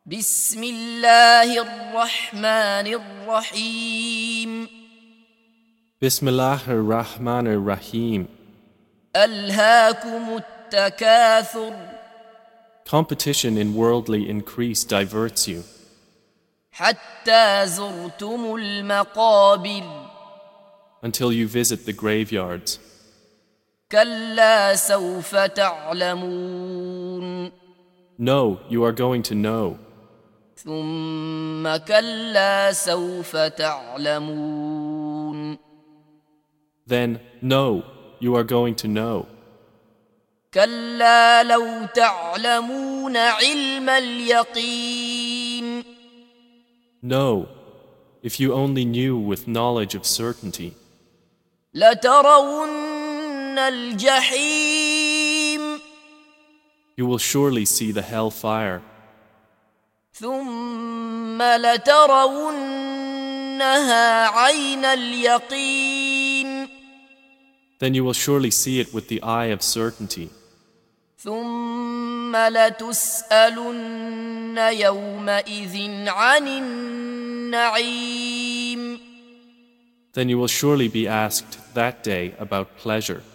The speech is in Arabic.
بسم الله الرحمن الرحيم Bismillah ar-Rahman ar-Rahim. ألهاكم التكاثر Competition in worldly increase diverts you, حتى زرتم المقابر until you visit the graveyards. كلا سوف تعلمون No, you are going to know. ثم كلا سوف تعلمون Then, no, you are going to know. كلا لو تعلمون علم اليقين No, if you only knew with knowledge of certainty, لترون الجحيم you will surely see the hellfire. ثم لترونها عين اليقين Then you will surely see it with the eye of certainty. ثم لتسألن يومئذ عن النعيم Then you will surely be asked that day about pleasure.